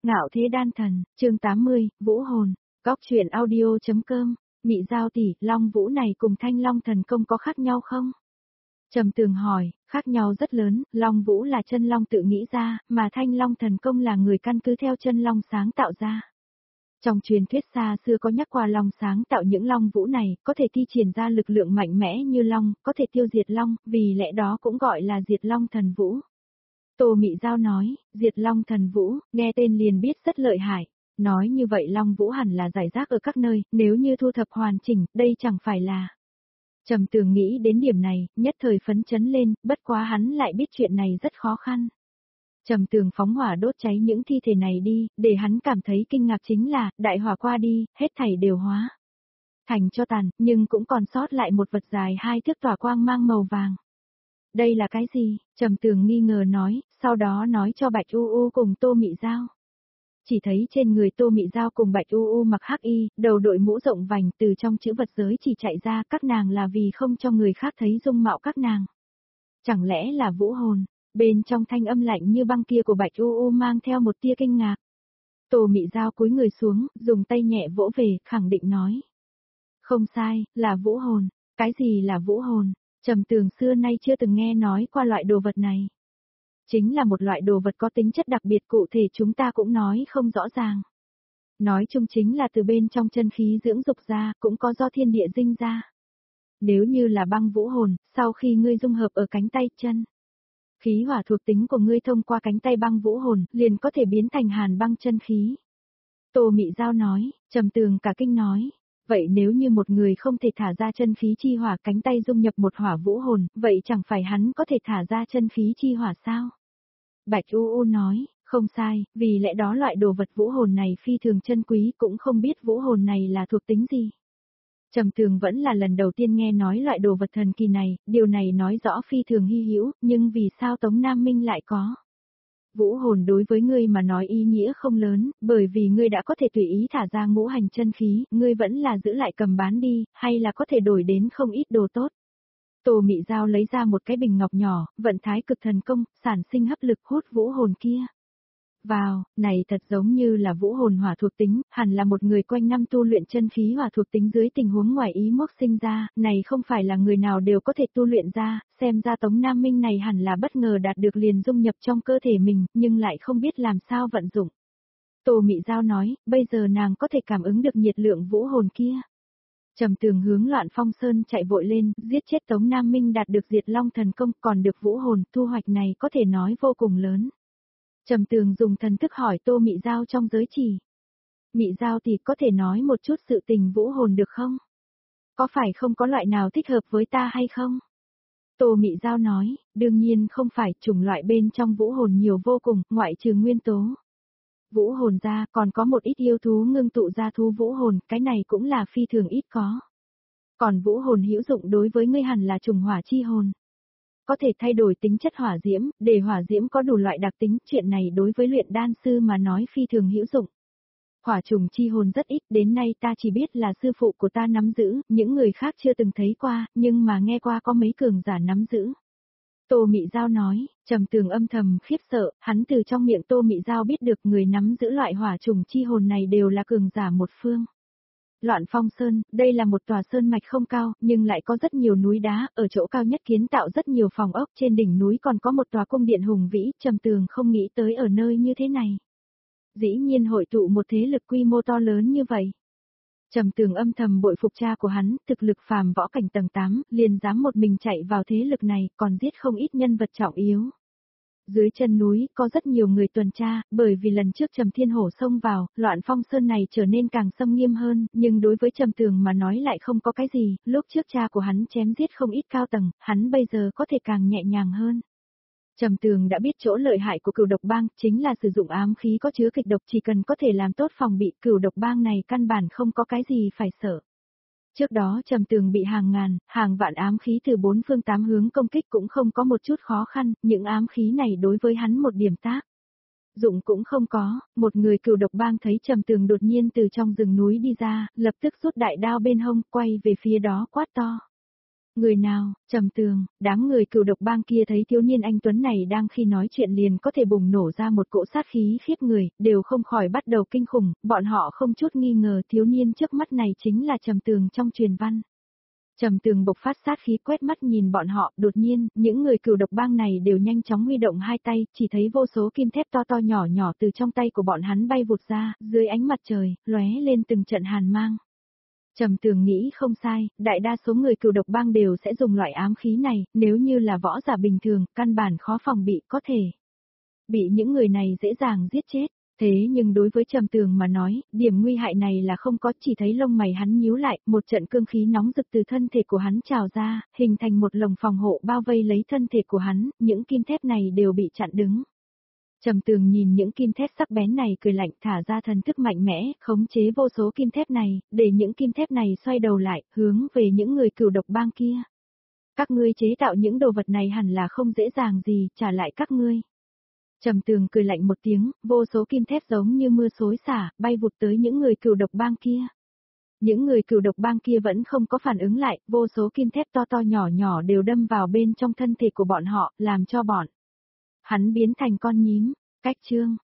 Ngạo thế đan thần, chương 80, Vũ hồn, góc truyện audio.com, Mị Giao tỷ, Long Vũ này cùng Thanh Long thần công có khác nhau không? Trầm Tường hỏi, khác nhau rất lớn, Long Vũ là chân long tự nghĩ ra, mà Thanh Long thần công là người căn cứ theo chân long sáng tạo ra. Trong truyền thuyết xa xưa có nhắc qua long sáng tạo những long vũ này, có thể thi triển ra lực lượng mạnh mẽ như long, có thể tiêu diệt long, vì lẽ đó cũng gọi là diệt long thần vũ. Tô Mị Giao nói, diệt long thần vũ, nghe tên liền biết rất lợi hại. Nói như vậy long vũ hẳn là giải rác ở các nơi, nếu như thu thập hoàn chỉnh, đây chẳng phải là... Trầm Tường nghĩ đến điểm này, nhất thời phấn chấn lên, bất quá hắn lại biết chuyện này rất khó khăn. Trầm Tường phóng hỏa đốt cháy những thi thể này đi, để hắn cảm thấy kinh ngạc chính là, đại hỏa qua đi, hết thảy đều hóa thành cho tàn, nhưng cũng còn sót lại một vật dài 2 thước tỏa quang mang màu vàng. Đây là cái gì? Trầm Tường nghi ngờ nói, sau đó nói cho Bạch U U cùng Tô Mị Giao. Chỉ thấy trên người Tô Mị Giao cùng Bạch U U mặc hắc y, đầu đội mũ rộng vành từ trong chữ vật giới chỉ chạy ra, các nàng là vì không cho người khác thấy dung mạo các nàng. Chẳng lẽ là vũ hồn? Bên trong thanh âm lạnh như băng kia của Bạch U U mang theo một tia kinh ngạc. Tô Mị Giao cúi người xuống, dùng tay nhẹ vỗ về, khẳng định nói. Không sai, là vũ hồn. Cái gì là vũ hồn? Trầm Tường xưa nay chưa từng nghe nói qua loại đồ vật này. Chính là một loại đồ vật có tính chất đặc biệt cụ thể chúng ta cũng nói không rõ ràng. Nói chung chính là từ bên trong chân khí dưỡng dục ra, cũng có do thiên địa dinh ra. Nếu như là băng vũ hồn, sau khi ngươi dung hợp ở cánh tay chân, khí hỏa thuộc tính của ngươi thông qua cánh tay băng vũ hồn, liền có thể biến thành hàn băng chân khí. Tô Mị Giao nói, Trầm Tường cả kinh nói. Vậy nếu như một người không thể thả ra chân khí chi hỏa cánh tay dung nhập một hỏa vũ hồn, vậy chẳng phải hắn có thể thả ra chân khí chi hỏa sao? Bạch U U nói, không sai, vì lẽ đó loại đồ vật vũ hồn này phi thường chân quý cũng không biết vũ hồn này là thuộc tính gì. Trầm Tường vẫn là lần đầu tiên nghe nói loại đồ vật thần kỳ này, điều này nói rõ phi thường hy hữu, nhưng vì sao Tống Nam Minh lại có? Vũ hồn đối với ngươi mà nói ý nghĩa không lớn, bởi vì ngươi đã có thể tùy ý thả ra ngũ hành chân khí, ngươi vẫn là giữ lại cầm bán đi, hay là có thể đổi đến không ít đồ tốt. Tô Mị Giao lấy ra một cái bình ngọc nhỏ, vận thái cực thần công, sản sinh hấp lực hút vũ hồn kia vào, này thật giống như là vũ hồn hỏa thuộc tính, hẳn là một người quanh năm tu luyện chân khí hỏa thuộc tính dưới tình huống ngoài ý mốc sinh ra, này không phải là người nào đều có thể tu luyện ra, xem ra Tống Nam Minh này hẳn là bất ngờ đạt được liền dung nhập trong cơ thể mình, nhưng lại không biết làm sao vận dụng. Tô Mị Giao nói, bây giờ nàng có thể cảm ứng được nhiệt lượng vũ hồn kia. Trầm Tường hướng Loạn Phong Sơn chạy vội lên, giết chết Tống Nam Minh đạt được diệt long thần công, còn được vũ hồn, thu hoạch này có thể nói vô cùng lớn. Trầm Tường dùng thần thức hỏi Tô Mị Giao trong giới chỉ. Mị Giao thì có thể nói một chút sự tình vũ hồn được không? Có phải không có loại nào thích hợp với ta hay không? Tô Mị Giao nói, đương nhiên không phải, chủng loại bên trong vũ hồn nhiều vô cùng, ngoại trừ nguyên tố vũ hồn ra, còn có một ít yêu thú ngưng tụ ra thú vũ hồn, cái này cũng là phi thường ít có. Còn vũ hồn hữu dụng đối với ngươi hẳn là trùng hỏa chi hồn. Có thể thay đổi tính chất hỏa diễm, để hỏa diễm có đủ loại đặc tính, chuyện này đối với luyện đan sư mà nói phi thường hữu dụng. Hỏa trùng chi hồn rất ít, đến nay ta chỉ biết là sư phụ của ta nắm giữ, những người khác chưa từng thấy qua, nhưng mà nghe qua có mấy cường giả nắm giữ. Tô Mị Giao nói, Trầm Tường âm thầm khiếp sợ, hắn từ trong miệng Tô Mị Giao biết được người nắm giữ loại hỏa trùng chi hồn này đều là cường giả một phương. Loạn Phong Sơn, đây là một tòa sơn mạch không cao, nhưng lại có rất nhiều núi đá, ở chỗ cao nhất kiến tạo rất nhiều phòng ốc, trên đỉnh núi còn có một tòa cung điện hùng vĩ, Trầm Tường không nghĩ tới ở nơi như thế này. Dĩ nhiên hội tụ một thế lực quy mô to lớn như vậy. Trầm Tường âm thầm bội phục cha của hắn, thực lực phàm võ cảnh tầng 8, liền dám một mình chạy vào thế lực này, còn giết không ít nhân vật trọng yếu. Dưới chân núi, có rất nhiều người tuần tra, bởi vì lần trước Trầm Thiên Hổ xông vào, Loạn Phong Sơn này trở nên càng xâm nghiêm hơn, nhưng đối với Trầm Tường mà nói lại không có cái gì, lúc trước cha của hắn chém giết không ít cao tầng, hắn bây giờ có thể càng nhẹ nhàng hơn. Trầm Tường đã biết chỗ lợi hại của Cửu Độc Bang, chính là sử dụng ám khí có chứa kịch độc, chỉ cần có thể làm tốt phòng bị, Cửu Độc Bang này căn bản không có cái gì phải sợ. Trước đó Trầm Tường bị hàng ngàn, hàng vạn ám khí từ 4 phương 8 hướng công kích cũng không có một chút khó khăn, những ám khí này đối với hắn một điểm tác dụng cũng không có. Một người Cửu Độc Bang thấy Trầm Tường đột nhiên từ trong rừng núi đi ra, lập tức rút đại đao bên hông, quay về phía đó quát to. Người nào? Trầm Tường, đám người Cửu Độc Bang kia thấy thiếu niên anh tuấn này đang khi nói chuyện liền có thể bùng nổ ra một cỗ sát khí khiếp người, đều không khỏi bắt đầu kinh khủng, bọn họ không chút nghi ngờ thiếu niên trước mắt này chính là Trầm Tường trong truyền văn. Trầm Tường bộc phát sát khí quét mắt nhìn bọn họ, đột nhiên, những người Cửu Độc Bang này đều nhanh chóng huy động hai tay, chỉ thấy vô số kim thép to to nhỏ nhỏ từ trong tay của bọn hắn bay vụt ra, dưới ánh mặt trời, lóe lên từng trận hàn mang. Trầm Tường nghĩ không sai, đại đa số người Cửu Độc Bang đều sẽ dùng loại ám khí này, nếu như là võ giả bình thường, căn bản khó phòng bị, có thể bị những người này dễ dàng giết chết. Thế nhưng đối với Trầm Tường mà nói, điểm nguy hại này là không có, chỉ thấy lông mày hắn nhíu lại, một trận cương khí nóng rực từ thân thể của hắn trào ra, hình thành một lồng phòng hộ bao vây lấy thân thể của hắn, những kim thép này đều bị chặn đứng. Trầm Tường nhìn những kim thép sắc bén này cười lạnh, thả ra thần thức mạnh mẽ, khống chế vô số kim thép này, để những kim thép này xoay đầu lại, hướng về những người Cửu Độc Bang kia. Các ngươi chế tạo những đồ vật này hẳn là không dễ dàng gì, trả lại các ngươi. Trầm Tường cười lạnh một tiếng, vô số kim thép giống như mưa xối xả, bay vụt tới những người Cửu Độc Bang kia. Những người Cửu Độc Bang kia vẫn không có phản ứng lại, vô số kim thép to to nhỏ nhỏ đều đâm vào bên trong thân thể của bọn họ, làm cho bọn hắn biến thành con nhím. Cách chương